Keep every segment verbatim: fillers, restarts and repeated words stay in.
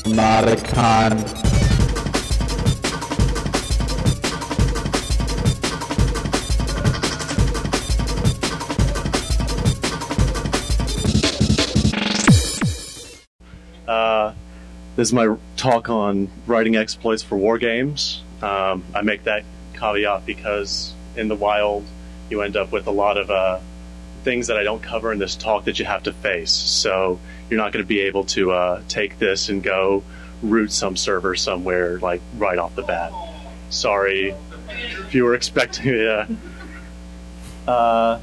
Modicon. Uh, this is my talk on writing exploits for war games. Um, I make that caveat because in the wild you end up with a lot of uh, things that I don't cover in this talk that you have to face. So you're not going to be able to uh, take this and go root some server somewhere like right off the bat. Sorry if you were expecting it. Uh, uh,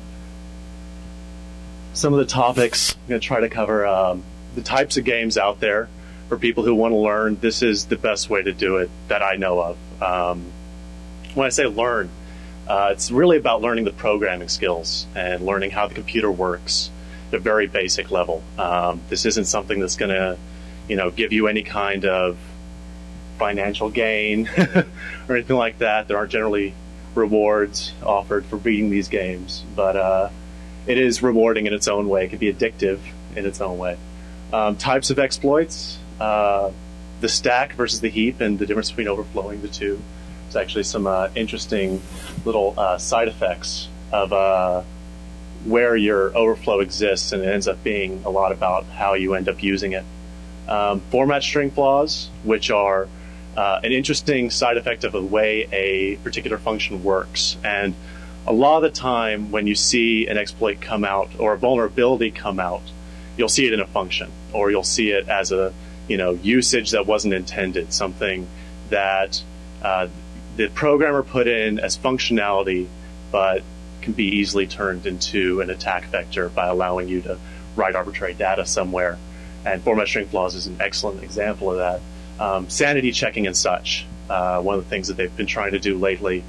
some of the topics I'm going to try to cover. Um, the types of games out there for people who want to learn. This is the best way to do it that I know of. Um, when I say learn, uh, it's really about learning the programming skills and learning how the computer works at a very basic level. Um, this isn't something that's going to, you know, give you any kind of financial gain or anything like that. There aren't generally rewards offered for beating these games, but uh, it is rewarding in its own way. It can be addictive in its own way. Um, types of exploits, uh, the stack versus the heap and the difference between overflowing the two. There's actually some uh, interesting little uh, side effects of uh, where your overflow exists, and it ends up being a lot about how you end up using it. Um, format string flaws, which are uh, an interesting side effect of the way a particular function works. And a lot of the time when you see an exploit come out or a vulnerability come out, you'll see it in a function, or you'll see it as a, you know, usage that wasn't intended, something that uh, the programmer put in as functionality, but can be easily turned into an attack vector by allowing you to write arbitrary data somewhere. And format string flaws is an excellent example of that. Um, sanity checking and such. Uh, one of the things that they've been trying to do lately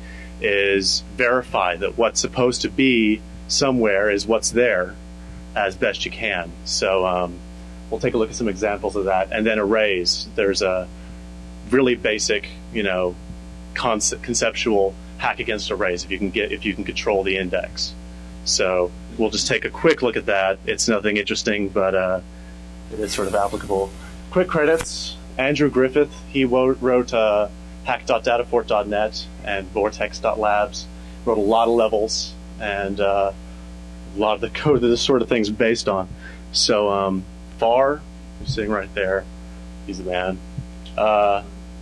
is verify that what's supposed to be somewhere is what's there, as best you can. So um, we'll take a look at some examples of that. And then arrays. There's a really basic, you know, concept, conceptual hack against arrays if you can get if you can control the index. So we'll just take a quick look at that. It's nothing interesting, but uh, it is sort of applicable. Quick credits. Andrew Griffith. He wrote, wrote uh, hack dot datafort dot net and vortex dot labs. Wrote a lot of levels and. Uh, A lot of the code that this sort of thing's based on. So, um, Far, who's sitting right there, he's the man. Uh,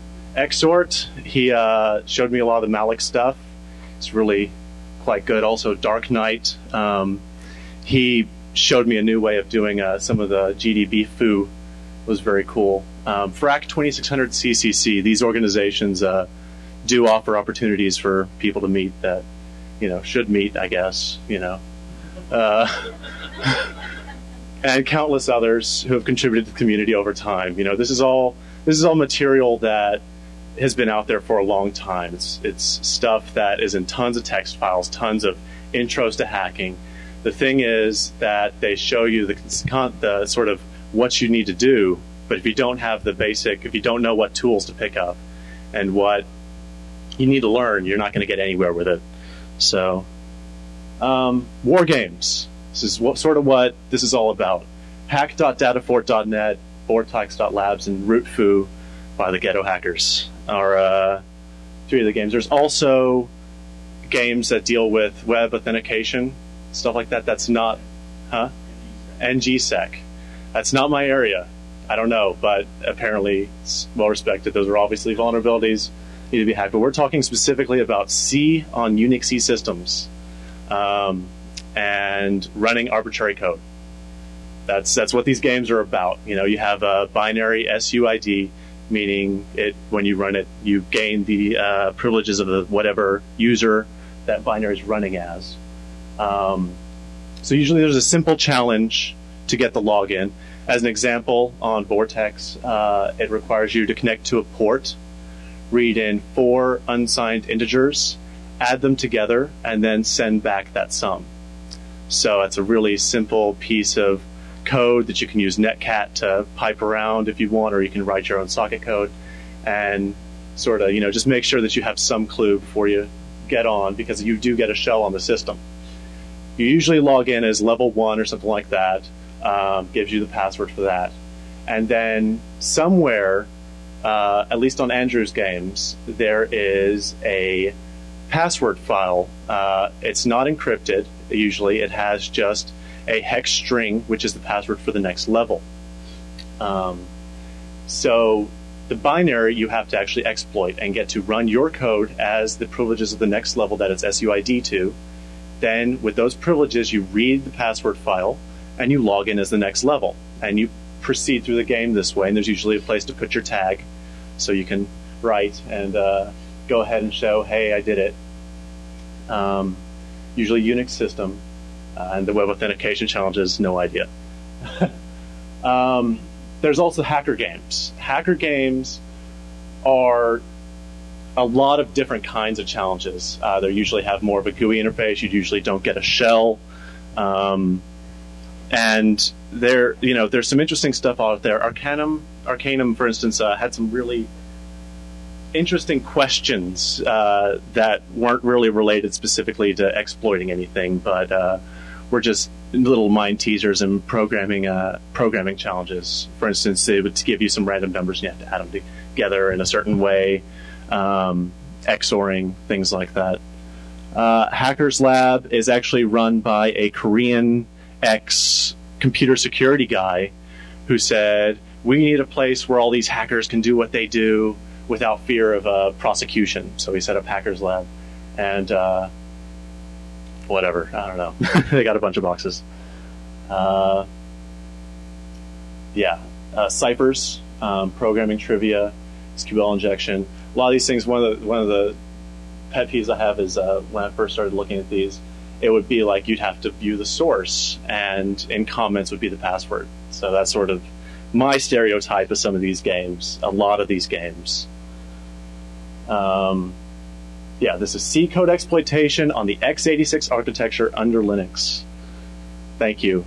Xort, he uh, showed me a lot of the Malloc stuff. It's really quite good. Also, Dark Knight, um, he showed me a new way of doing uh, some of the G D B foo. It was very cool. Um, Frac twenty-six hundred C C C, these organizations uh, do offer opportunities for people to meet that, you know, should meet, I guess, you know. Uh, and countless others who have contributed to the community over time. You know, this is all this is all material that has been out there for a long time. It's it's stuff that is in tons of text files, tons of intros to hacking. The thing is that they show you the the sort of what you need to do, but if you don't have the basic, if you don't know what tools to pick up and what you need to learn, you're not going to get anywhere with it. So. Um, war games. This is what, sort of what this is all about. hack dot datafort dot net, vortex dot labs, and rootfoo by the Ghetto Hackers are uh, three of the games. There's also games that deal with web authentication, stuff like that. That's not, huh? N G sec. That's not my area. I don't know, but apparently it's well respected. Those are obviously vulnerabilities, need to be hacked. But we're talking specifically about C on Unix C systems. Um, and running arbitrary code. That's that's what these games are about. You know, you have a binary S U I D, meaning it when you run it, you gain the uh, privileges of the whatever user that binary is running as. Um, so usually there's a simple challenge to get the login. As an example, on Vortex, uh, it requires you to connect to a port, read in four unsigned integers, add them together, and then send back that sum. So it's a really simple piece of code that you can use Netcat to pipe around if you want, or you can write your own socket code and sort of, you know, just make sure that you have some clue before you get on, because you do get a shell on the system. You usually log in as level one or something like that, um, gives you the password for that. And then somewhere, uh, at least on Andrew's games, there is a password file. Uh, it's not encrypted, usually. It has just a hex string, which is the password for the next level. Um, so the binary you have to actually exploit and get to run your code as the privileges of the next level that it's S U I D to. Then with those privileges, you read the password file and you log in as the next level. And you proceed through the game this way. And there's usually a place to put your tag so you can write and uh, go ahead and show, hey, I did it. Um, usually Unix system. Uh, and the web authentication challenges, no idea. um, there's also hacker games. Hacker games are a lot of different kinds of challenges. Uh, they usually have more of a G U I interface. You usually don't get a shell. Um, and there, you know, there's some interesting stuff out there. Arcanum, Arcanum, for instance, uh, had some really interesting questions uh, that weren't really related specifically to exploiting anything, but uh, were just little mind teasers and programming uh, programming challenges. For instance, they would give you some random numbers and you have to add them together in a certain way, um, XORing, things like that. Uh, Hackers Lab is actually run by a Korean ex-computer security guy who said, we need a place where all these hackers can do what they do without fear of uh, prosecution. So he set up Hackers Lab, and uh, whatever, I don't know. They got a bunch of boxes. Uh, yeah, uh, ciphers, um, programming trivia, S Q L injection. A lot of these things, one of the, one of the pet peeves I have is uh, when I first started looking at these, it would be like you'd have to view the source, and in comments would be the password. So that's sort of my stereotype of some of these games, a lot of these games. Um, yeah, this is C code exploitation on the x eighty-six architecture under Linux. Thank you.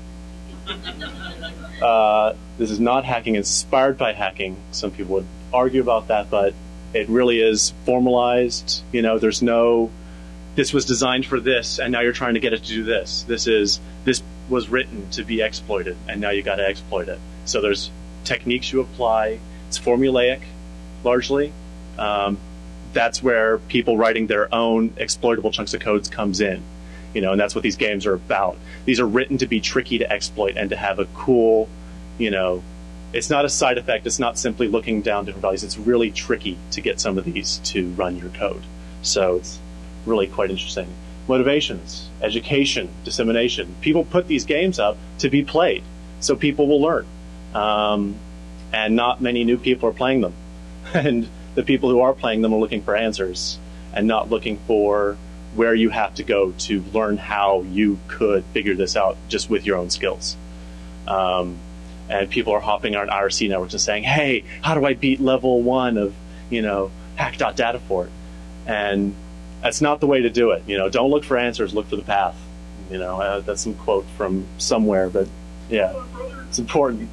Uh, this is not hacking inspired by hacking. Some people would argue about that, but it really is formalized. You know, there's no, this was designed for this, and now you're trying to get it to do this. This is, this was written to be exploited, and now you got to exploit it. So there's techniques you apply. It's formulaic, largely. Um, that's where people writing their own exploitable chunks of codes comes in, you know, and that's what these games are about. These are written to be tricky to exploit and to have a cool, you know, it's not a side effect. It's not simply looking down different values. It's really tricky to get some of these to run your code. So it's really quite interesting. Motivations, education, dissemination. People put these games up to be played, so people will learn. Um, and not many new people are playing them. And the people who are playing them are looking for answers and not looking for where you have to go to learn how you could figure this out just with your own skills. Um, and people are hopping on I R C networks and saying, hey, how do I beat level one of, you know, hack.datafort? And that's not the way to do it. You know, don't look for answers, look for the path. You know, uh, that's some quote from somewhere, but yeah, it's important.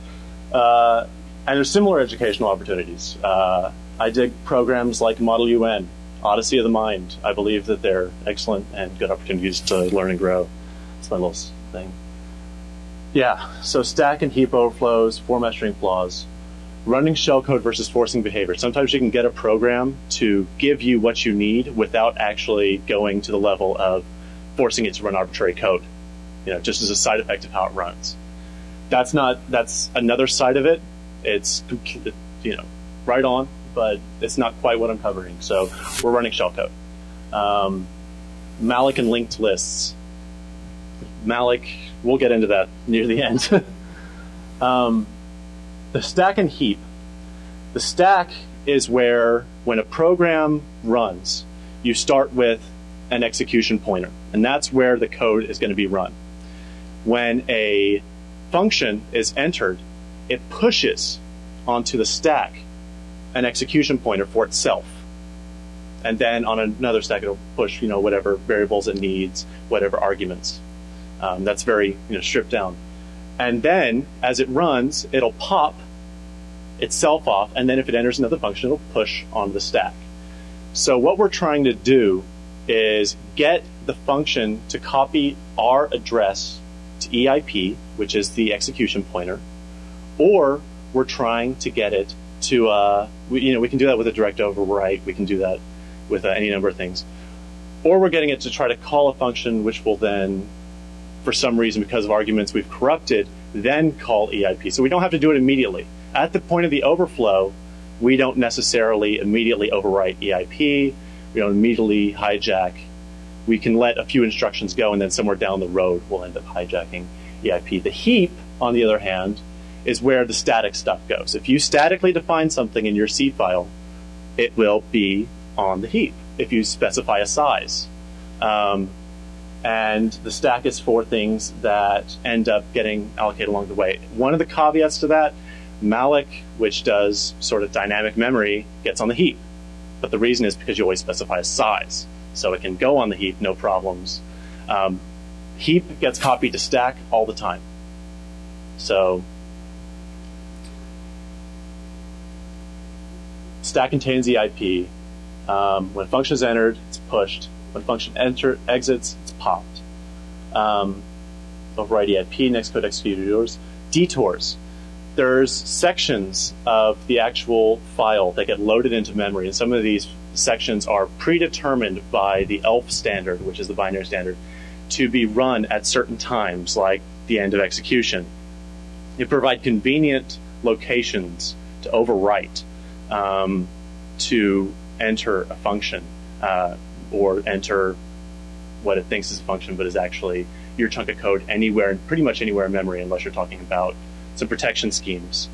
Uh, and there's similar educational opportunities. Uh, I dig programs like Model U N, Odyssey of the Mind. I believe that they're excellent and good opportunities to learn and grow. That's my little thing. Yeah, so stack and heap overflows, format string flaws, running shellcode versus forcing behavior. Sometimes you can get a program to give you what you need without actually going to the level of forcing it to run arbitrary code, you know, just as a side effect of how it runs. That's not, that's another side of it. It's, you know, right on, but it's not quite what I'm covering. So we're running shellcode. Um, malloc and linked lists. Malloc, we'll get into that near the end. um, the stack and heap. The stack is where, when a program runs, you start with an execution pointer, and that's where the code is going to be run. When a function is entered, it pushes onto the stack an execution pointer for itself. And then on another stack, it'll push, you know, whatever variables it needs, whatever arguments. Um, that's very, you know, stripped down. And then, as it runs, it'll pop itself off, and then if it enters another function, it'll push onto the stack. So what we're trying to do is get the function to copy our address to E I P, which is the execution pointer, or we're trying to get it to, uh, we, you know, we can do that with a direct overwrite. We can do that with uh, any number of things. Or we're getting it to try to call a function which will then, for some reason, because of arguments we've corrupted, then call E I P. So we don't have to do it immediately. At the point of the overflow, we don't necessarily immediately overwrite E I P. We don't immediately hijack. We can let a few instructions go, and then somewhere down the road, we'll end up hijacking E I P. The heap, on the other hand, is where the static stuff goes. If you statically define something in your C file, it will be on the heap if you specify a size. Um, and the stack is for things that end up getting allocated along the way. One of the caveats to that, malloc, which does sort of dynamic memory, gets on the heap. But the reason is because you always specify a size. So it can go on the heap, no problems. Um, heap gets copied to stack all the time. So stack contains E I P. Um, when function is entered, it's pushed. When function enter exits, it's popped. Um, override E I P, next code executed yours. Detours. There's sections of the actual file that get loaded into memory, and some of these sections are predetermined by the E L F standard, which is the binary standard, to be run at certain times, like the end of execution. You provide convenient locations to overwrite, um, to enter a function, uh, or enter what it thinks is a function, but is actually your chunk of code anywhere, pretty much anywhere in memory, unless you're talking about some protection schemes.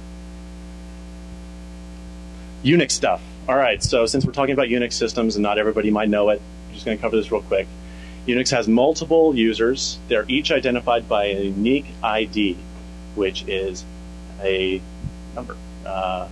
Unix stuff. All right, so since we're talking about Unix systems, and not everybody might know it, I'm just going to cover this real quick. Unix has multiple users. They're each identified by a unique I D, which is a number. Uh,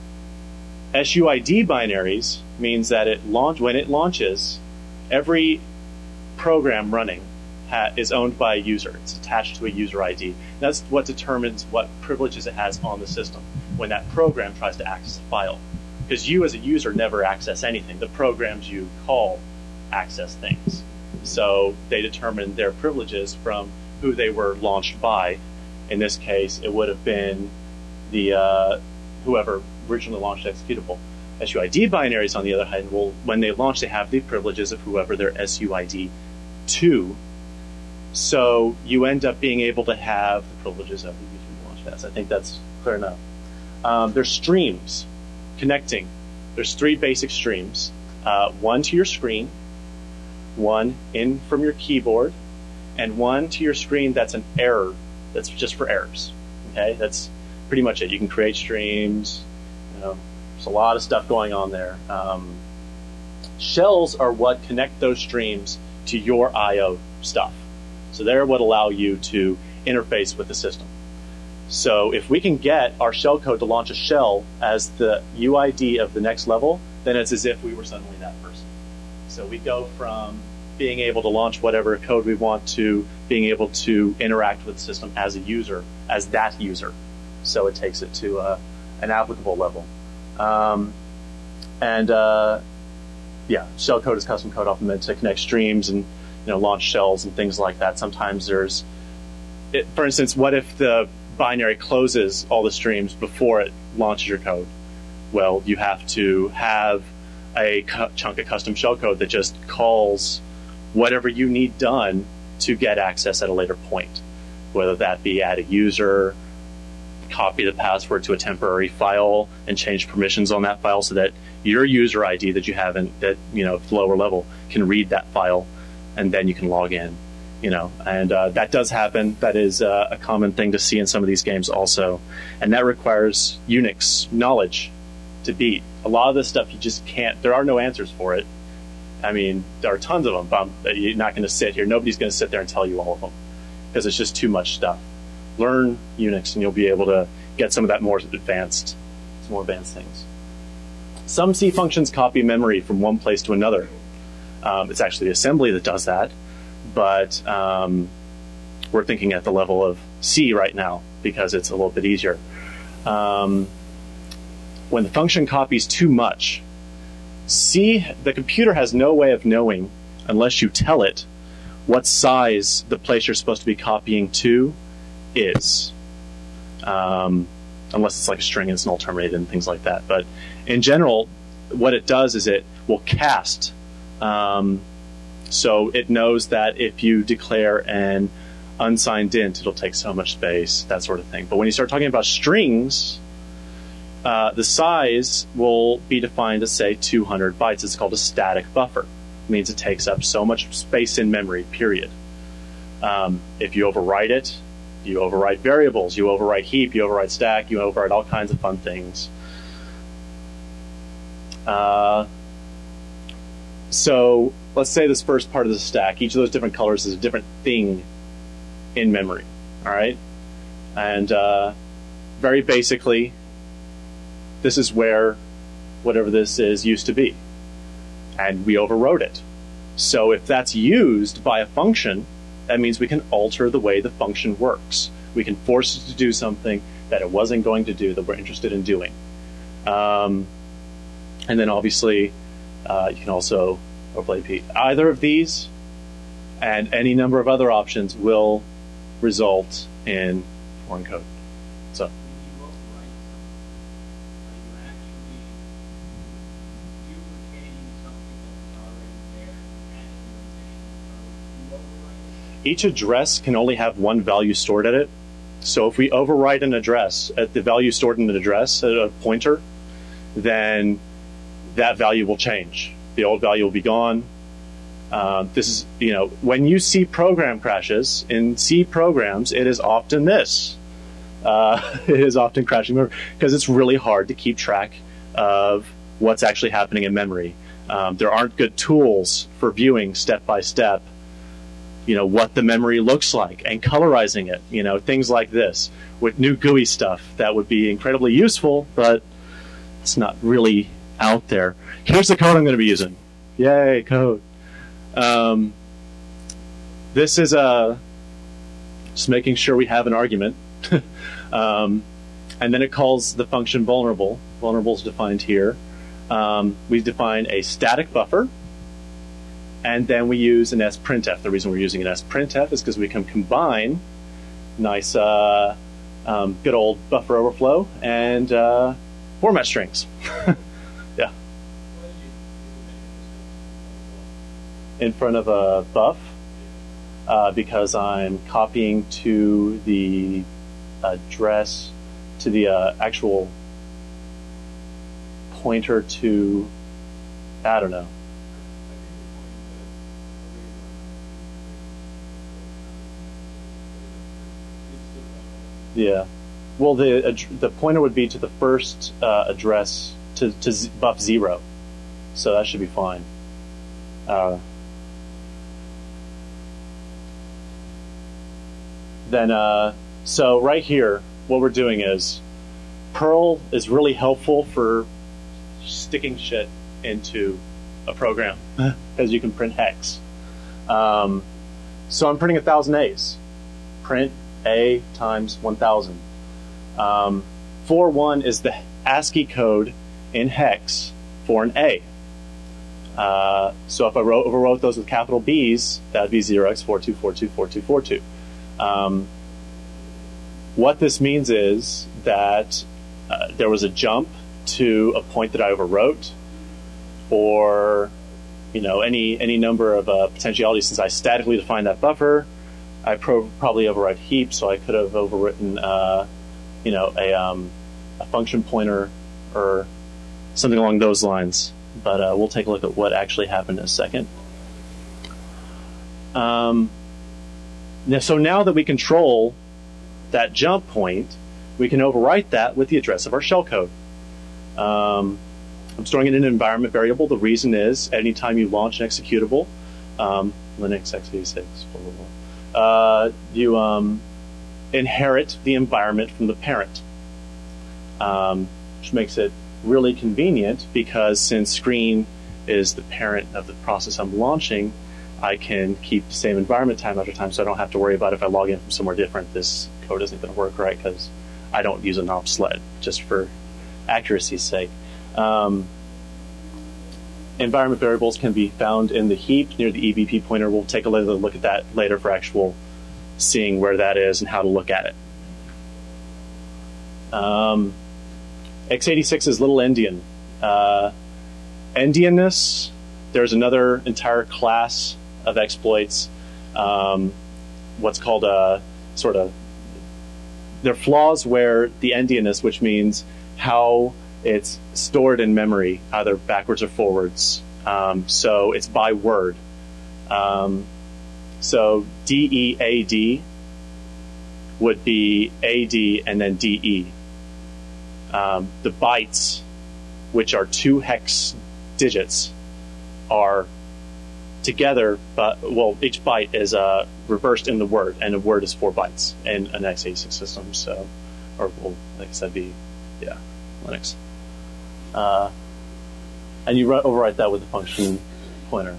S U I D binaries means that it launch when it launches, every program running ha is owned by a user. It's attached to a user I D. That's what determines what privileges it has on the system when that program tries to access a file. Because you as a user never access anything. The programs you call access things. So they determine their privileges from who they were launched by. In this case, it would have been the uh, whoever originally launched the executable. S U I D binaries, on the other hand, will, when they launch, they have the privileges of whoever they're S U I D to. So you end up being able to have the privileges of the user who launched that. I think that's clear enough. Um, there's streams connecting. There's three basic streams. Uh, one to your screen, one in from your keyboard, and one to your screen that's an error. That's just for errors. Okay, that's pretty much it. You can create streams. You know, there's a lot of stuff going on there. Um, shells are what connect those streams to your I O stuff. So they're what allow you to interface with the system. So if we can get our shellcode to launch a shell as the U I D of the next level, then it's as if we were suddenly that person. So we go from being able to launch whatever code we want to being able to interact with the system as a user, as that user. So it takes it to uh, an applicable level. Um, and uh, yeah, shellcode is custom code often meant to connect streams and you know launch shells and things like that. Sometimes there's, it, for instance, what if the binary closes all the streams before it launches your code? Well, you have to have a chunk of custom shellcode that just calls whatever you need done to get access at a later point, whether that be add a user, copy the password to a temporary file, and change permissions on that file so that your user I D that you have in that you know lower level can read that file, and then you can log in. You know, and uh, that does happen. That is uh, a common thing to see in some of these games also, and that requires Unix knowledge to beat. A lot of this stuff you just can't. There are no answers for it. I mean, there are tons of them, but you're not going to sit here. Nobody's going to sit there and tell you all of them because it's just too much stuff. Learn Unix, and you'll be able to get some of that more advanced, some more advanced things. Some C functions copy memory from one place to another. Um, it's actually the assembly that does that. But um, we're thinking at the level of C right now because it's a little bit easier. Um, when the function copies too much, C, the computer has no way of knowing, unless you tell it, what size the place you're supposed to be copying to is. um, unless it's like a string and it's null terminated and things like that. But in general, what it does is it will cast. Um, so it knows that if you declare an unsigned int, it'll take so much space, that sort of thing. But when you start talking about strings, uh, the size will be defined as, say, two hundred bytes. It's called a static buffer. It means it takes up so much space in memory, period. Um, if you overwrite it, you overwrite variables, you overwrite heap, you overwrite stack, you overwrite all kinds of fun things. Uh, so let's say this first part of the stack, each of those different colors is a different thing in memory, all right? And uh, very basically, this is where whatever this is used to be. And we overwrote it. So if that's used by a function, that means we can alter the way the function works. We can force it to do something that it wasn't going to do that we're interested in doing. Um, and then obviously, uh, you can also overlay P. Either of these and any number of other options will result in foreign code. So. Each address can only have one value stored at it. So if we overwrite an address, at the value stored in an address, at a pointer, then that value will change. The old value will be gone. Um, this is, you know, when you see program crashes in C programs, it is often this. Uh, it is often crashing because it's really hard to keep track of what's actually happening in memory. Um, there aren't good tools for viewing step by step, you know, what the memory looks like and colorizing it, you know, things like this. With new G U I stuff, that would be incredibly useful, but it's not really out there. Here's the code I'm going to be using. Yay, code. Um, this is uh, just making sure we have an argument. um, and then it calls the function vulnerable. Vulnerable is defined here. Um, we define a static buffer. And then we use an sprintf. The reason we're using an sprintf is because we can combine nice, uh, um, good old buffer overflow and uh, format strings. Yeah. In front of a buff, uh, because I'm copying to the address, to the uh, actual pointer to, I don't know. Yeah, well, the the pointer would be to the first uh, address to to z buff zero, so that should be fine. Uh, then, uh, so right here, what we're doing is Perl is really helpful for sticking shit into a program because you can print hex. Um, so I'm printing a thousand A's. Print A times one thousand. Um, four one is the ASCII code in hex for an A. Uh, so if I wrote, overwrote those with capital B's, that would be zero x four two four two four two four two. Um, what this means is that uh, there was a jump to a point that I overwrote, or you know any any number of uh, potentialities. Since I statically defined that buffer, I pro probably overwrite heap, so I could have overwritten, uh, you know, a, um, a function pointer or something along those lines. But uh, we'll take a look at what actually happened in a second. Um, now, so now that we control that jump point, we can overwrite that with the address of our shellcode. Um, I'm storing it in an environment variable. The reason is anytime you launch an executable, um, Linux x eighty-six, blah, blah, blah. Uh, you um, inherit the environment from the parent, um, which makes it really convenient because since screen is the parent of the process I'm launching, I can keep the same environment time after time, so I don't have to worry about if I log in from somewhere different, this code isn't going to work right because I don't use an opt sled, just for accuracy's sake. Um, Environment variables can be found in the heap near the E V P pointer. We'll take a little look at that later for actual seeing where that is and how to look at it. Um, x eighty-six is Little Endian. Uh, Endianness, there's another entire class of exploits, um, what's called a sort of, they're flaws where the Endianness, which means how it's stored in memory, either backwards or forwards. Um, so it's by word. Um, so D E A D would be A D and then D E. Um, the bytes, which are two hex digits, are together, but well, each byte is uh, reversed in the word, and a word is four bytes in an x eighty-six system. So, or well, like I said, be yeah, Linux. Uh, and you overwrite that with the function pointer.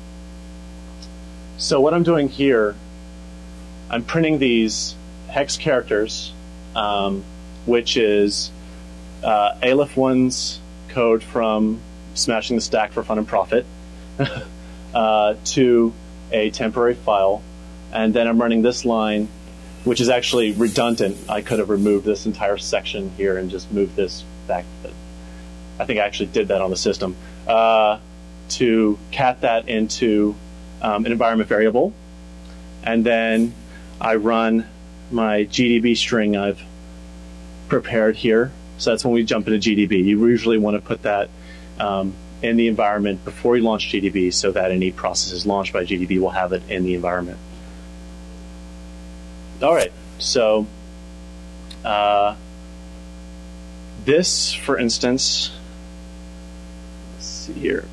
So what I'm doing here, I'm printing these hex characters, um, which is uh, Aleph one's code from Smashing the Stack for Fun and Profit uh, to a temporary file, and then I'm running this line, which is actually redundant. I could have removed this entire section here and just moved this back. I think I actually did that on the system. Uh, to cat that into um, an environment variable, and then I run my G D B string I've prepared here. So that's when we jump into G D B. You usually want to put that um, in the environment before you launch G D B, so that any processes launched by G D B will have it in the environment. All right, so uh, this, for instance, let's see here.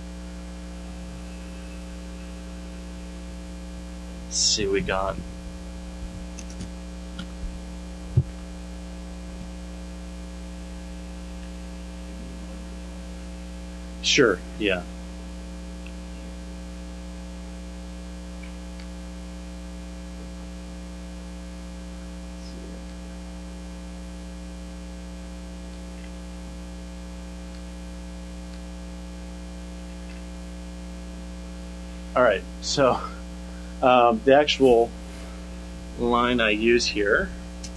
Let's see what we got. Sure, yeah. All right, so um, the actual line I use here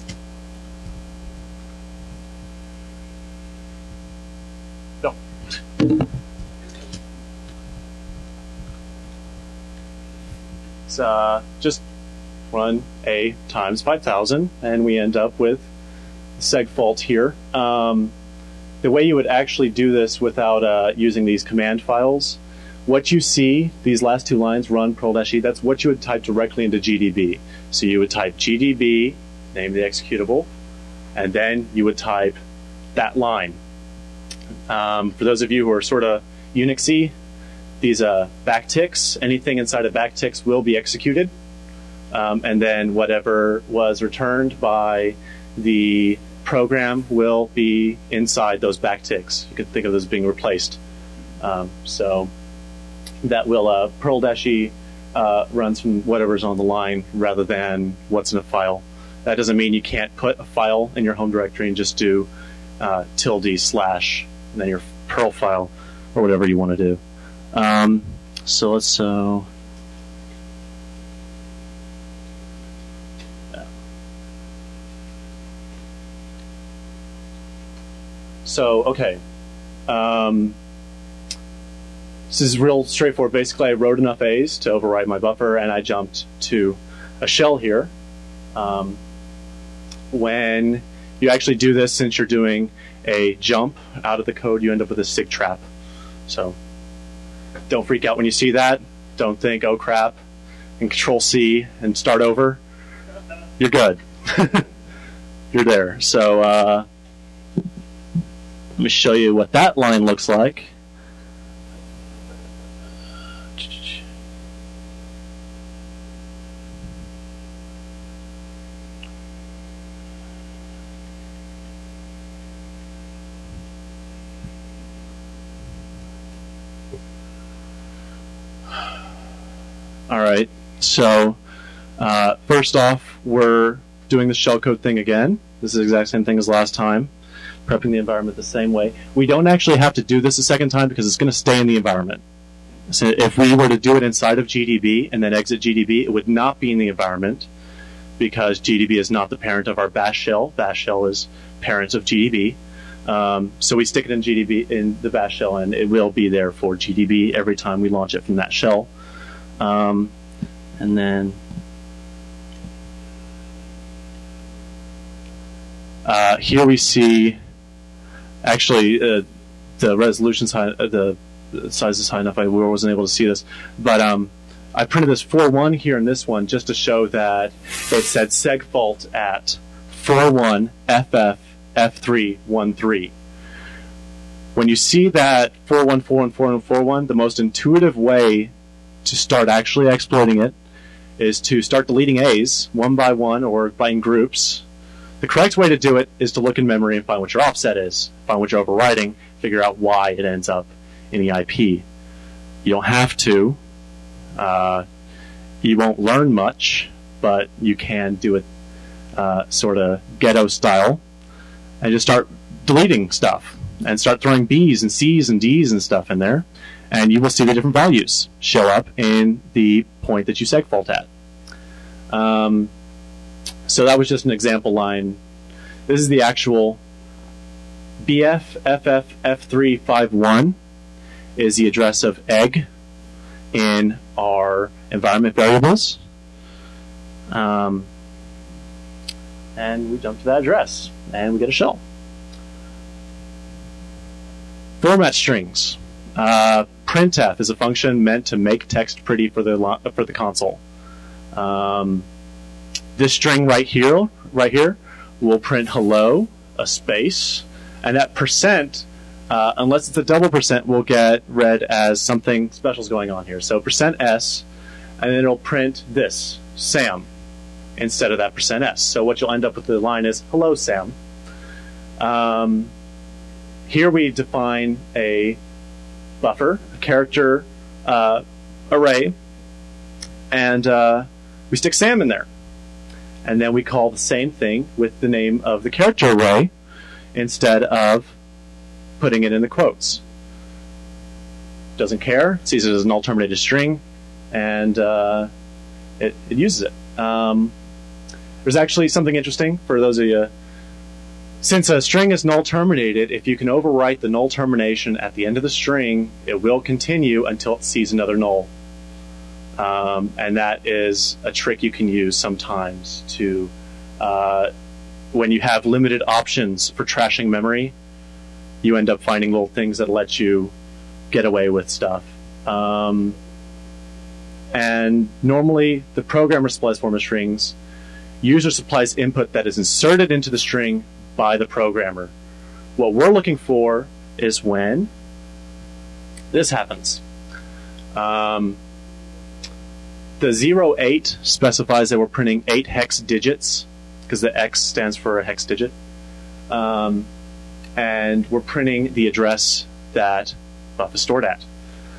no. It's uh, just run A times five thousand, and we end up with segfault here. Um, the way you would actually do this without uh, using these command files, what you see, these last two lines, run perl-e, that's what you would type directly into G D B. So you would type G D B, name the executable, and then you would type that line. Um, for those of you who are sort of Unixy, these uh, backticks, anything inside of backticks will be executed, um, and then whatever was returned by the program will be inside those backticks. You could think of those being replaced. Um, so that will uh, perl-e uh, runs from whatever's on the line rather than what's in a file. That doesn't mean you can't put a file in your home directory and just do uh, tilde slash and then your Perl file or whatever you want to do. Um, so let's uh, yeah. So okay. Um, This is real straightforward. Basically, I wrote enough A's to override my buffer, and I jumped to a shell here. Um, when you actually do this, since you're doing a jump out of the code, you end up with a sig trap. So don't freak out when you see that. Don't think, oh crap, and Control C and start over. You're good. You're there. So uh, let me show you what that line looks like. All right, so uh, first off, we're doing the shellcode thing again. This is the exact same thing as last time, prepping the environment the same way. We don't actually have to do this a second time because it's going to stay in the environment. So if we were to do it inside of G D B and then exit G D B, it would not be in the environment because G D B is not the parent of our bash shell. Bash shell is parent of G D B. Um, so we stick it in G D B in the bash shell, and it will be there for G D B every time we launch it from that shell. Um, and then uh, here we see actually uh, the resolution's high, uh, the size is high enough I wasn't able to see this, but um, I printed this four one here in this one just to show that it said segfault at four one F F F three one three. When you see that four one four one four one four one, the most intuitive way to start actually exploiting it is to start deleting A's one by one or by in groups. The correct way to do it is to look in memory and find what your offset is, find what you're overwriting, figure out why it ends up in the I P. You don't have to. Uh, you won't learn much, but you can do it uh, sort of ghetto style and just start deleting stuff and start throwing B's and C's and D's and stuff in there, and you will see the different values show up in the point that you segfault at. Um, so that was just an example line. This is the actual B F F F F three five one is the address of egg in our environment variables. Um, and we jump to that address, and we get a shell. Format strings. Uh, printf is a function meant to make text pretty for the for the console. Um, this string right here, right here, will print hello, a space, and that percent, uh, unless it's a double percent, will get read as something special is going on here. So percent s, and then it'll print this, Sam, instead of that percent s. So what you'll end up with the line is hello, Sam. Um, Here we define a buffer, a character uh, array, and uh, we stick Sam in there. And then we call the same thing with the name of the character array instead of putting it in the quotes. Doesn't care, sees it as a null terminated string, and uh, it, it uses it. Um, there's actually something interesting for those of you. Since a string is null terminated, if you can overwrite the null termination at the end of the string, it will continue until it sees another null. Um, and that is a trick you can use sometimes to, uh, when you have limited options for trashing memory, you end up finding little things that let you get away with stuff. Um, and normally, the programmer supplies format strings. User supplies input that is inserted into the string by the programmer. What we're looking for is when this happens. Um, the zero eight specifies that we're printing eight hex digits because the X stands for a hex digit. Um, and we're printing the address that buff is stored at.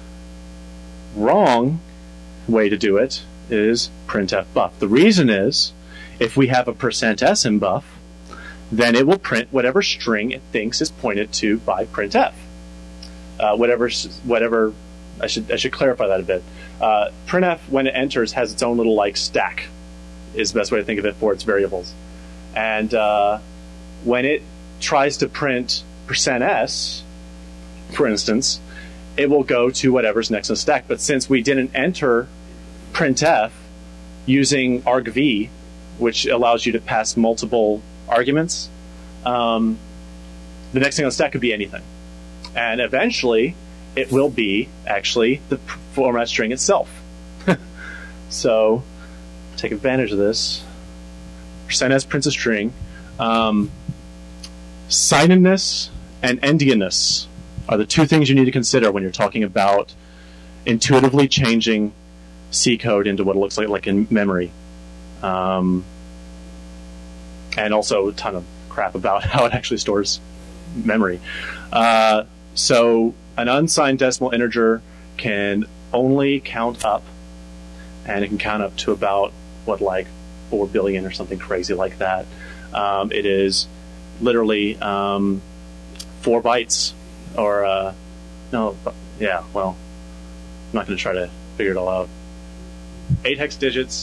Wrong way to do it is printf buff. The reason is if we have a percent s in buff, then it will print whatever string it thinks is pointed to by printf. Uh, whatever, whatever. I should I should clarify that a bit. Uh, printf, when it enters, has its own little like stack. Is the best way to think of it for its variables. And uh, when it tries to print percent s, for instance, it will go to whatever's next in the stack. But since we didn't enter printf using argv, which allows you to pass multiple arguments, um, the next thing on the stack could be anything. And eventually, it will be actually the format string itself. So, take advantage of this. Percent s prints a string. Um, signedness and endianness are the two things you need to consider when you're talking about intuitively changing C code into what it looks like, like in memory. Um, and also a ton of crap about how it actually stores memory. Uh, so an unsigned decimal integer can only count up, and it can count up to about, what, like four billion or something crazy like that. Um, it is literally um, four bytes, or, uh, no, yeah, well, I'm not going to try to figure it all out. Eight hex digits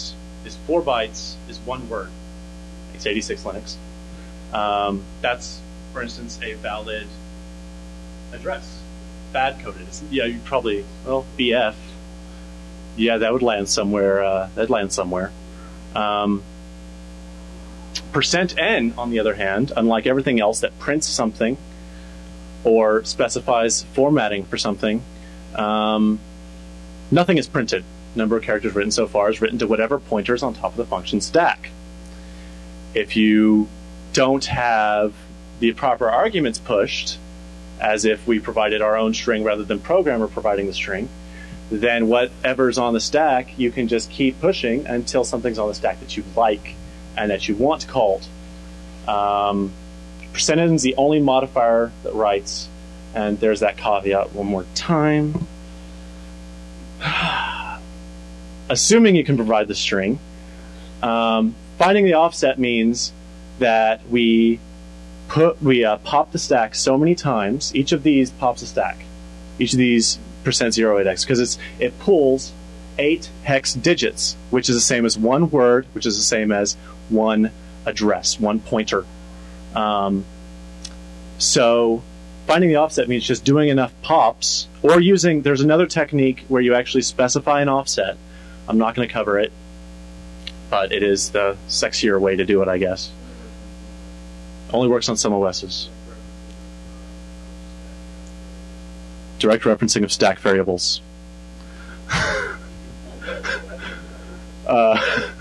is four bytes is one word. It's eighty-six Linux. Um, that's, for instance, a valid address. Bad coded. It's, yeah, you probably, well, B F. Yeah, that would land somewhere. Uh, that'd land somewhere. Um, percent %n, on the other hand, unlike everything else that prints something or specifies formatting for something, um, nothing is printed. Number of characters written so far is written to whatever pointer is on top of the function stack. If you don't have the proper arguments pushed, as if we provided our own string rather than programmer providing the string, then whatever's on the stack, you can just keep pushing until something's on the stack that you like and that you want called. Um, percent %n is the only modifier that writes, and there's that caveat one more time. Assuming you can provide the string, um, finding the offset means that we put we uh, pop the stack so many times. Each of these pops a stack. Each of these percent zero eight x, because it's it pulls eight hex digits, which is the same as one word, which is the same as one address, one pointer. Um, so finding the offset means just doing enough pops, or using. There's another technique where you actually specify an offset. I'm not going to cover it, but it is the sexier way to do it, I guess. Only works on some O Ss. Direct referencing of stack variables. uh,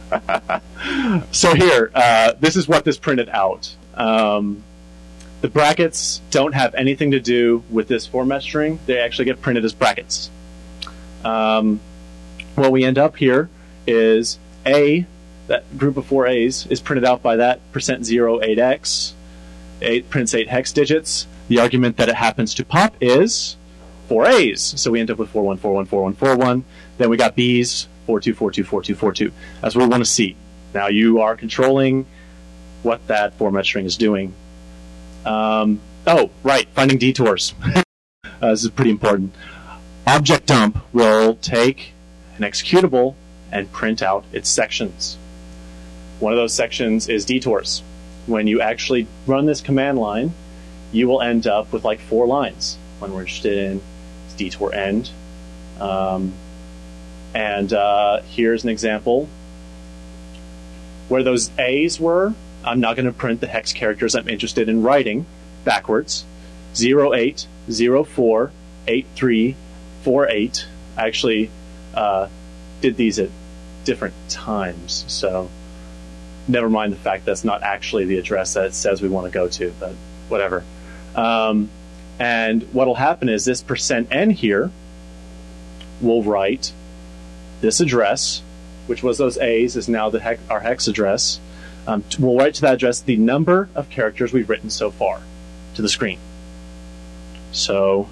so here, uh, this is what this printed out. Um, the brackets don't have anything to do with this format string. They actually get printed as brackets. Um, what we end up here is A, that group of four A's, is printed out by that percent zero eight x. It prints eight hex digits. The argument that it happens to pop is four A's. So we end up with four one four one four one four one. Then we got B's, four two four two four two four two. That's what we want to see. Now you are controlling what that format string is doing. Um, oh, right, finding detours. uh, this is pretty important. Object dump will take an executable and print out its sections. One of those sections is detours. When you actually run this command line, you will end up with like four lines. One we're interested in is detour end. Um, and uh, here's an example where those A's were. I'm not going to print the hex characters I'm interested in writing backwards. zero eight, zero four, eight three, four eight. I actually uh, did these at different times, so never mind the fact that's not actually the address that it says we want to go to, but whatever. Um, and what will happen is this percent %n here will write this address, which was those A's, is now the hex, our hex address. Um, we'll write to that address the number of characters we've written so far to the screen. So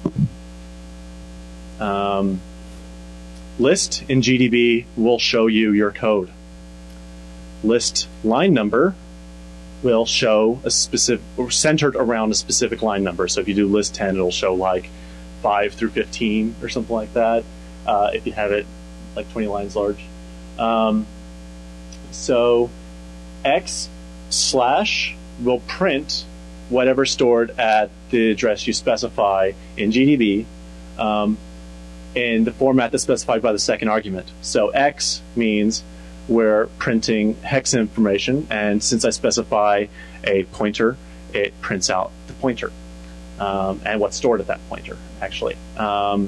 um, list in G D B will show you your code. List line number will show a specific, or centered around a specific line number. So if you do list ten, it'll show like five through fifteen or something like that. Uh, if you have it like twenty lines large. Um, so X slash will print whatever stored at the address you specify in G D B um, in the format that's specified by the second argument. So X means we're printing hex information, and since I specify a pointer, it prints out the pointer um, and what's stored at that pointer, actually. Um,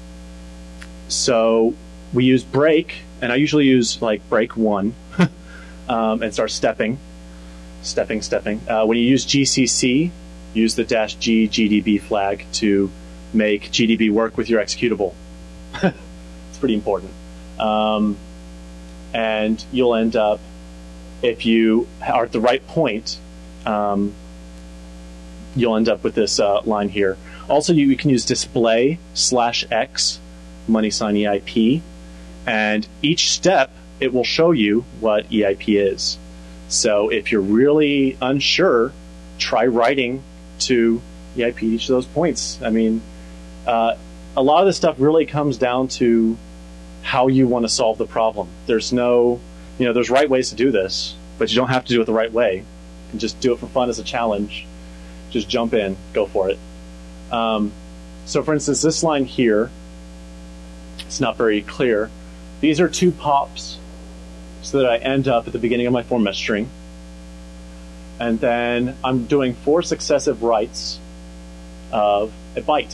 so we use break, and I usually use like break one um, and start stepping, stepping, stepping. Uh, when you use G C C, use the dash G G D B flag to make G D B work with your executable. It's pretty important. Um, and you'll end up, if you are at the right point, um, you'll end up with this uh, line here. Also, you, you can use display slash X money sign E I P, and each step it will show you what E I P is. So if you're really unsure, try writing to E I P each of those points. I mean, uh, a lot of this stuff really comes down to how you want to solve the problem. There's no, you know, there's right ways to do this, but you don't have to do it the right way. You can just do it for fun as a challenge. Just jump in, go for it. Um, so for instance, this line here, it's not very clear. These are two pops so that I end up at the beginning of my format string. And then I'm doing four successive writes of a byte.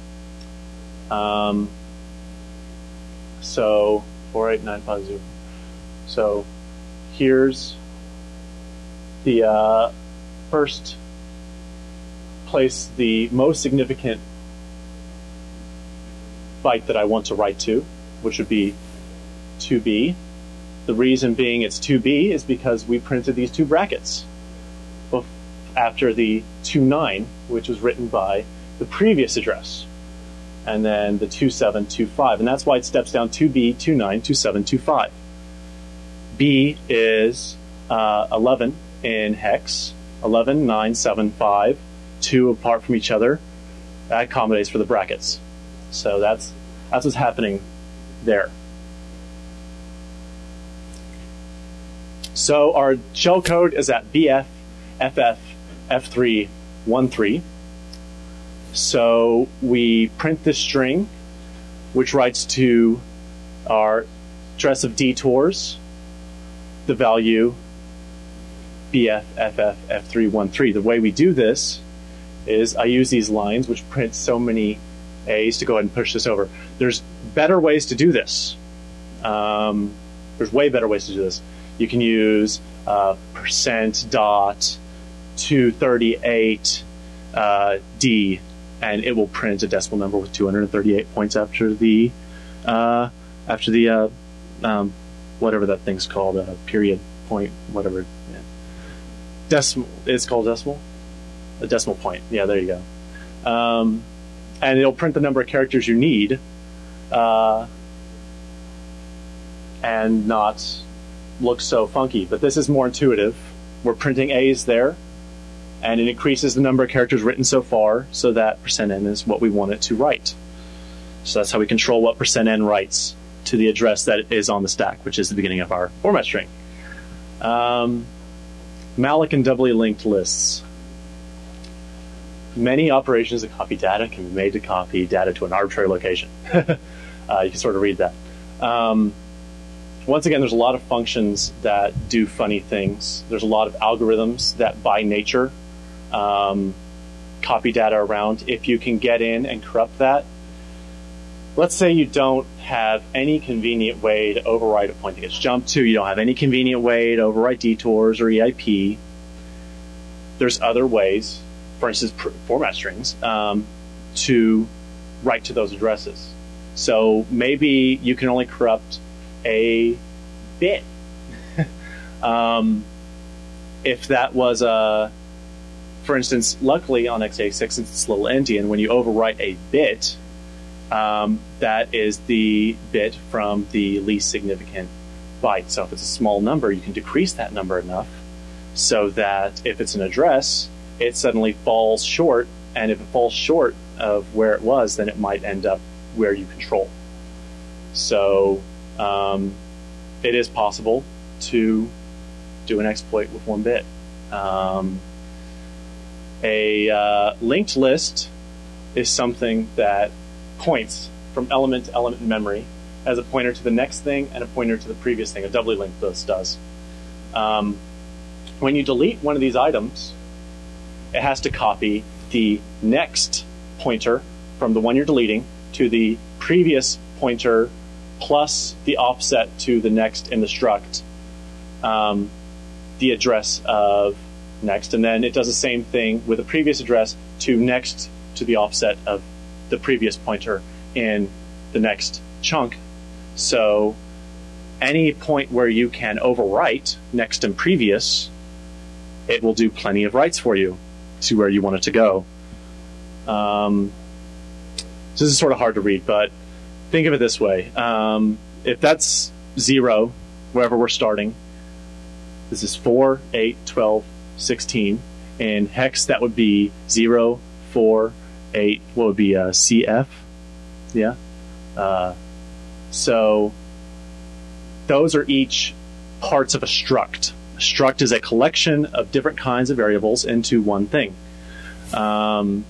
Um, so four eight nine five zero. So here's the uh, first place, the most significant byte that I want to write to, which would be two B. The reason being it's two B is because we printed these two brackets after the two nine, which was written by the previous address, and then the two seven two five, and that's why it steps down two B, two nine, two seven two five. B is uh, eleven in hex, eleven, nine, seven, five, two apart from each other. That accommodates for the brackets. So that's that's what's happening there. So our shell code is at B F, F F, F three, one three. So we print this string, which writes to our address of detours, the value B F, F F, F three, one three. The way we do this is I use these lines, which print so many A's, to go ahead and push this over. There's better ways to do this. Um, there's way better ways to do this. You can use uh, percent dot two thirty-eight uh, D, and it will print a decimal number with two hundred thirty-eight points after the uh, after the uh, um, whatever that thing's called, a uh, period point, whatever. Yeah. Decimal. It's called decimal. A decimal point. Yeah, there you go. Um, and it'll print the number of characters you need, uh, and not look so funky. But this is more intuitive. We're printing A's there, and it increases the number of characters written so far, so that percent n is what we want it to write. So that's how we control what percent n writes to the address that is on the stack, which is the beginning of our format string. Um, malloc and doubly linked lists. Many operations that copy data can be made to copy data to an arbitrary location. uh, you can sort of read that. Um, once again, there's a lot of functions that do funny things. There's a lot of algorithms that, by nature, um, copy data around. If you can get in and corrupt that, let's say you don't have any convenient way to overwrite a point that gets jumped to, you don't have any convenient way to overwrite detours or E I P. There's other ways, for instance, format strings, um, to write to those addresses. So maybe you can only corrupt a bit. um, if that was a, for instance, luckily on x eighty-six, since it's a little endian, when you overwrite a bit, um, that is the bit from the least significant byte. So if it's a small number, you can decrease that number enough so that if it's an address, it suddenly falls short, and if it falls short of where it was, then it might end up where you control. So um, it is possible to do an exploit with one bit. Um, a uh, linked list is something that points from element to element in memory as a pointer to the next thing and a pointer to the previous thing. A doubly linked list does. Um, when you delete one of these items, it has to copy the next pointer from the one you're deleting to the previous pointer plus the offset to the next in the struct, um, the address of next, and then it does the same thing with the previous address to next to the offset of the previous pointer in the next chunk. So any point where you can overwrite next and previous, it will do plenty of writes for you to where you want it to go. Um, so this is sort of hard to read, but think of it this way. Um, if that's zero, wherever we're starting, this is four, eight, twelve, sixteen. In hex, that would be zero, four, eight, what would be uh, C F? Yeah? Uh, So those are each parts of a struct. A struct is a collection of different kinds of variables into one thing. Um,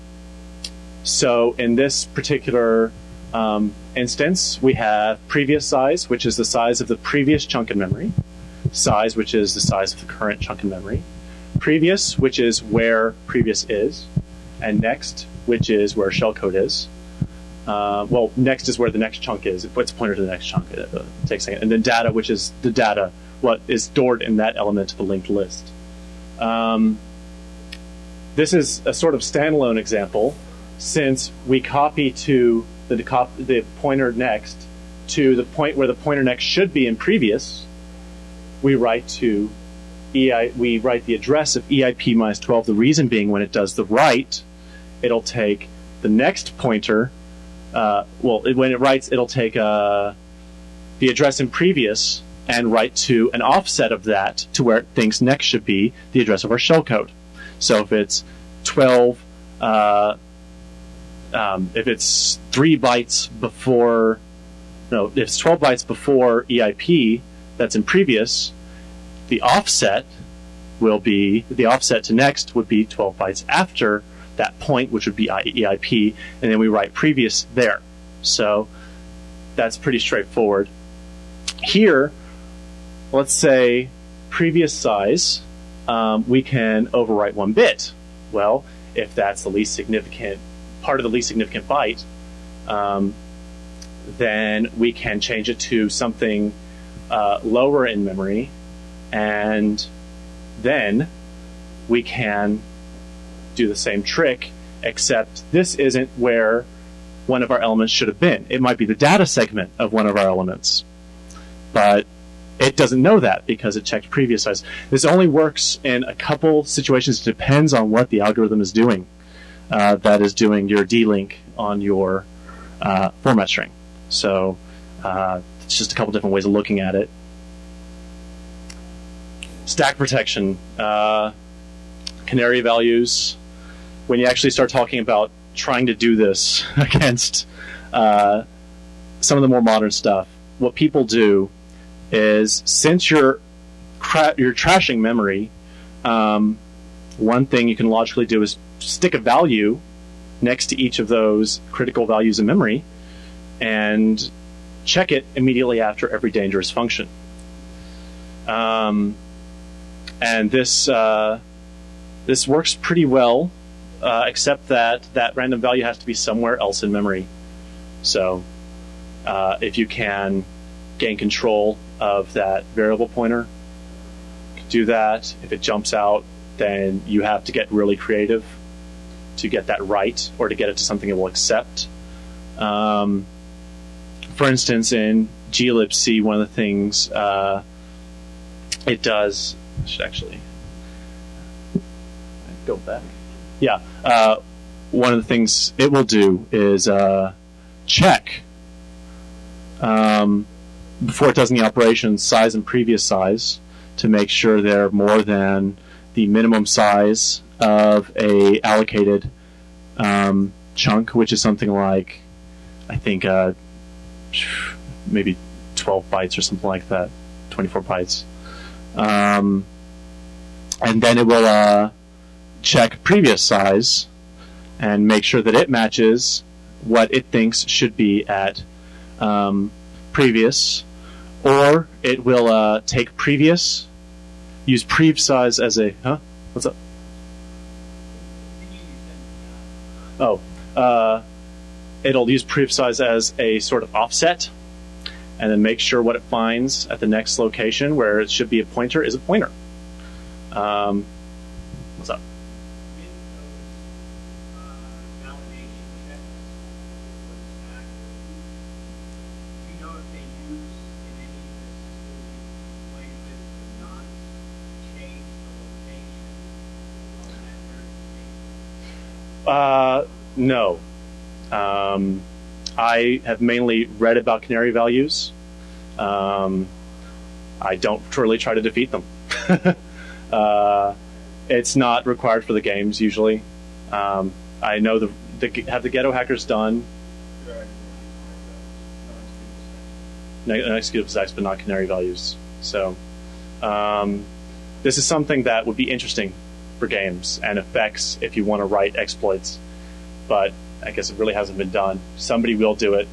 so in this particular um, instance, we have previous size, which is the size of the previous chunk in memory, size, which is the size of the current chunk in memory, previous, which is where previous is, and next, which is where shellcode is. Uh, well, next is where the next chunk is. It puts a pointer to the next chunk. It, uh, takes a second. And then data, which is the data, what is stored in that element of the linked list. Um, this is a sort of standalone example, since we copy to the, the pointer next to the point where the pointer next should be in previous. We write to E I, we write the address of E I P minus twelve. The reason being, when it does the write, it'll take the next pointer. Uh, well, it, when it writes, it'll take uh, the address in previous and write to an offset of that to where it thinks next should be the address of our shellcode. So if it's twelve, uh, um, if it's three bytes before, no, if it's twelve bytes before E I P, that's in previous, the offset will be, the offset to next would be twelve bytes after that point, which would be E I P, and then we write previous there. So that's pretty straightforward. Here, let's say previous size, um, we can overwrite one bit. Well, if that's the least significant, part of the least significant byte, um, then we can change it to something uh, lower in memory, and then we can do the same trick, except this isn't where one of our elements should have been. It might be the data segment of one of our elements, but it doesn't know that because it checked previous size. This only works in a couple situations. It depends on what the algorithm is doing. Uh, that is doing your D-link on your uh, format string. So uh, it's just a couple different ways of looking at it. Stack protection, uh, canary values. When you actually start talking about trying to do this against uh, some of the more modern stuff, what people do is, since you're cra you're trashing memory, um, one thing you can logically do is stick a value next to each of those critical values in memory and check it immediately after every dangerous function. Um, and this uh, this works pretty well. Uh, except that that random value has to be somewhere else in memory. So uh, if you can gain control of that variable pointer, you can do that. If it jumps out, then you have to get really creative to get that right, or to get it to something it will accept. Um, for instance, in glibc, one of the things uh, it does, I should actually go back. Yeah, uh, one of the things it will do is uh, check um, before it does any operations size and previous size to make sure they're more than the minimum size of a allocated um, chunk, which is something like, I think, uh, maybe twelve bytes or something like that, twenty-four bytes. Um, and then it will uh, check previous size and make sure that it matches what it thinks should be at um, previous, or it will uh, take previous, use prev size as a, huh? What's up? Oh, uh, it'll use prev size as a sort of offset, and then make sure what it finds at the next location where it should be a pointer is a pointer. Um, what's up? Uh, no. Um, I have mainly read about canary values. Um, I don't really try to defeat them. uh, it's not required for the games usually. Um, I know the, the have the ghetto hackers done. unexecutable execs, but not canary values. So um, this is something that would be interesting for games and effects if you want to write exploits, but I guess it really hasn't been done. Somebody will do it.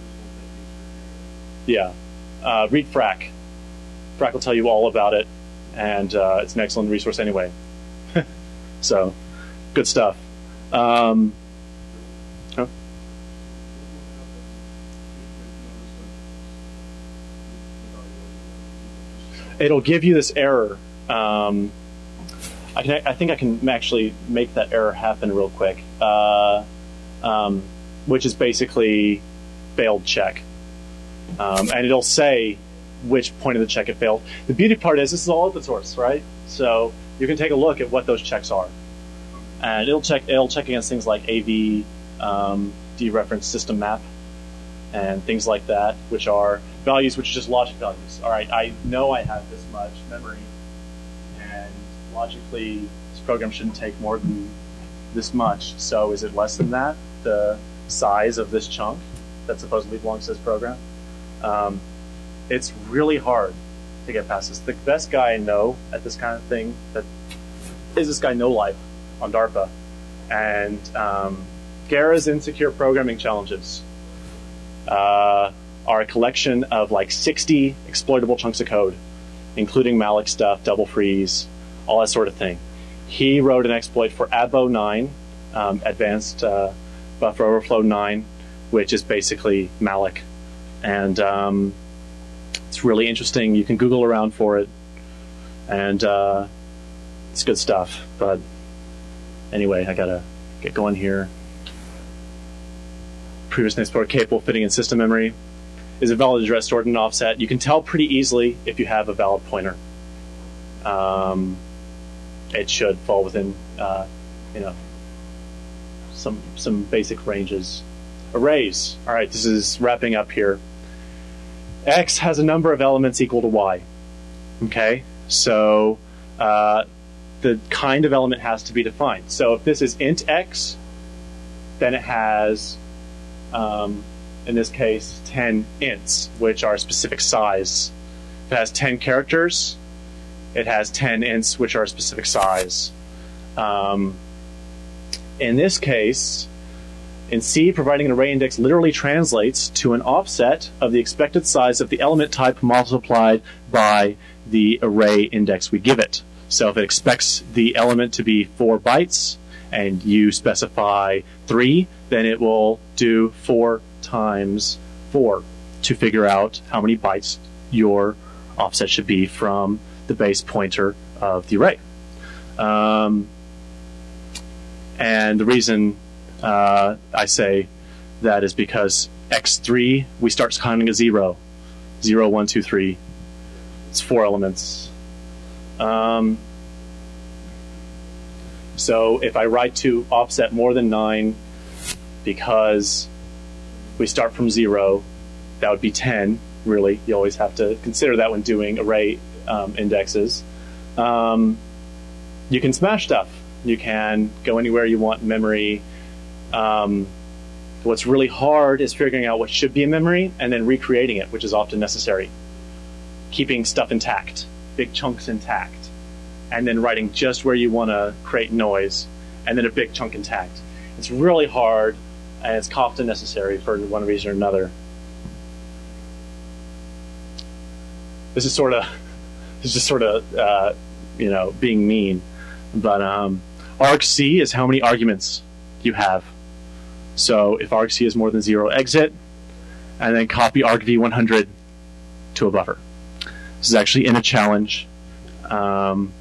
Yeah. Uh, read Frack. Frack will tell you all about it, and uh, it's an excellent resource anyway. So, good stuff. Um, huh? It'll give you this error. Um, I can. I think I can actually make that error happen real quick, uh, um, which is basically failed check, um, and it'll say which point of the check it failed. The beauty part is this is all open source, right? So you can take a look at what those checks are, and it'll check. It'll check against things like A V, um, dereference system map, and things like that, which are values which are just logic values. All right, I know I have this much memory, and logically this program shouldn't take more than this much. So is it less than that, the size of this chunk that supposedly belongs to this program? Um, it's really hard to get past this. The best guy I know at this kind of thing that is this guy No Life on DARPA, and um, Gara's Insecure Programming Challenges uh, are a collection of like sixty exploitable chunks of code, including malloc stuff, double freeze, all that sort of thing. He wrote an exploit for A B O nine, um, Advanced uh, Buffer Overflow nine, which is basically malloc, and um, it's really interesting. You can Google around for it, and uh, it's good stuff. But anyway, I gotta get going here. Previously explored capable of fitting in system memory. Is a valid address stored in an offset? You can tell pretty easily if you have a valid pointer. Um, it should fall within, uh, you know, some some basic ranges. Arrays. All right, this is wrapping up here. X has a number of elements equal to Y. Okay, so uh, the kind of element has to be defined. So if this is int X, then it has, um, in this case, ten ints, which are a specific size. If it has ten characters, it has ten ints, which are a specific size. Um, in this case, in C, providing an array index literally translates to an offset of the expected size of the element type multiplied by the array index we give it. So if it expects the element to be four bytes and you specify three, then it will do four times four to figure out how many bytes your offset should be from the base pointer of the array. Um, and the reason Uh, I say that is because X three, we start counting a zero. Zero, one, two, three. It's four elements. Um, so if I write to offset more than nine, because we start from zero, that would be ten, really. You always have to consider that when doing array um, indexes. Um, you can smash stuff. You can go anywhere you want in memory. Um, what's really hard is figuring out what should be in memory and then recreating it, which is often necessary. Keeping stuff intact, big chunks intact, and then writing just where you want to create noise, and then a big chunk intact. It's really hard, and it's often necessary for one reason or another. This is sort of, this is just sort of, uh, you know, being mean, but um, argc is how many arguments you have. So if argc is more than zero, exit, and then copy argv one hundred to a buffer. This is actually in a challenge. Um,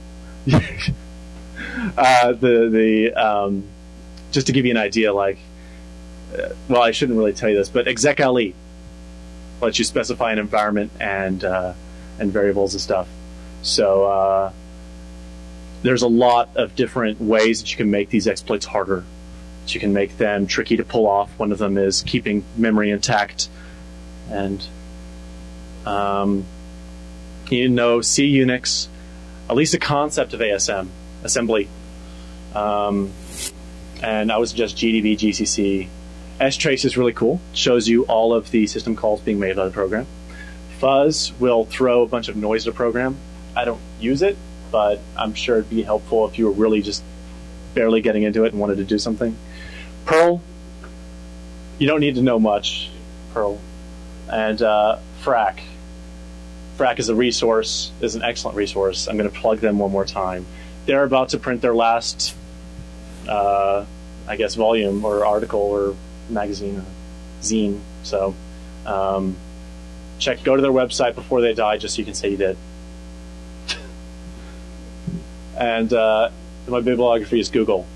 uh, the the um, just to give you an idea, like, uh, well, I shouldn't really tell you this, but execle lets you specify an environment and uh, and variables and stuff. So uh, there's a lot of different ways that you can make these exploits harder. You can make them tricky to pull off. One of them is keeping memory intact, and um, you know, C Unix, at least a concept of A S M assembly, um, and I would suggest G D B, G C C, strace is really cool. It shows you all of the system calls being made by the program. Fuzz will throw a bunch of noise at a program. I don't use it, but I'm sure it'd be helpful if you were really just barely getting into it and wanted to do something. Perl, you don't need to know much. Perl. And uh, Frac. Frac is a resource, is an excellent resource. I'm going to plug them one more time. They're about to print their last, uh, I guess, volume or article or magazine or zine. So um, check, go to their website before they die just so you can say you did. And uh, my bibliography is Google.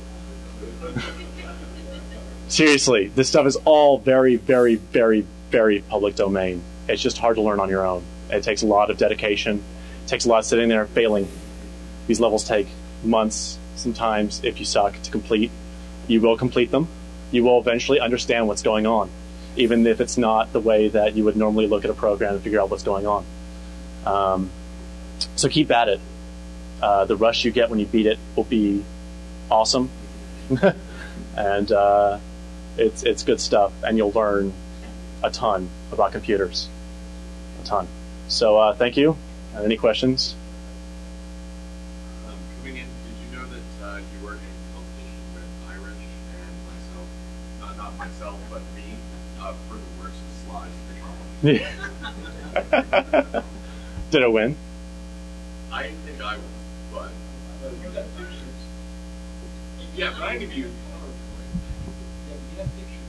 Seriously, this stuff is all very, very, very, very public domain. It's just hard to learn on your own. It takes a lot of dedication. It takes a lot of sitting there and failing. These levels take months, sometimes, if you suck, to complete. You will complete them. You will eventually understand what's going on, even if it's not the way that you would normally look at a program and figure out what's going on. Um, so keep at it. Uh, the rush you get when you beat it will be awesome. and uh, it's, it's good stuff, and you'll learn a ton about computers. A ton. So uh, thank you. Uh, any questions? Um, coming in, did you know that uh, you were in competition with Irish and myself? Uh, not myself, but me, uh, for the worst slides in the Did it win? I think I won, but you got pictures. Yeah, but I give you. Yeah, you have pictures.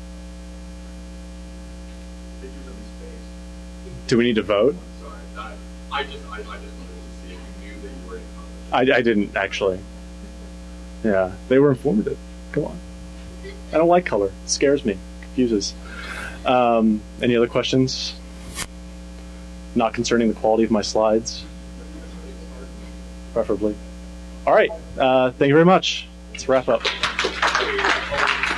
Pictures of his face. Do we need to vote? Sorry, I, I just, I, I just wanted to see if you knew that you were in competition. I, I didn't, actually. Yeah, they were informative. Come on. I don't like color. It scares me. Confuses. Um, any other questions? Not concerning the quality of my slides? Preferably. All right. Uh, thank you very much. Let's wrap up.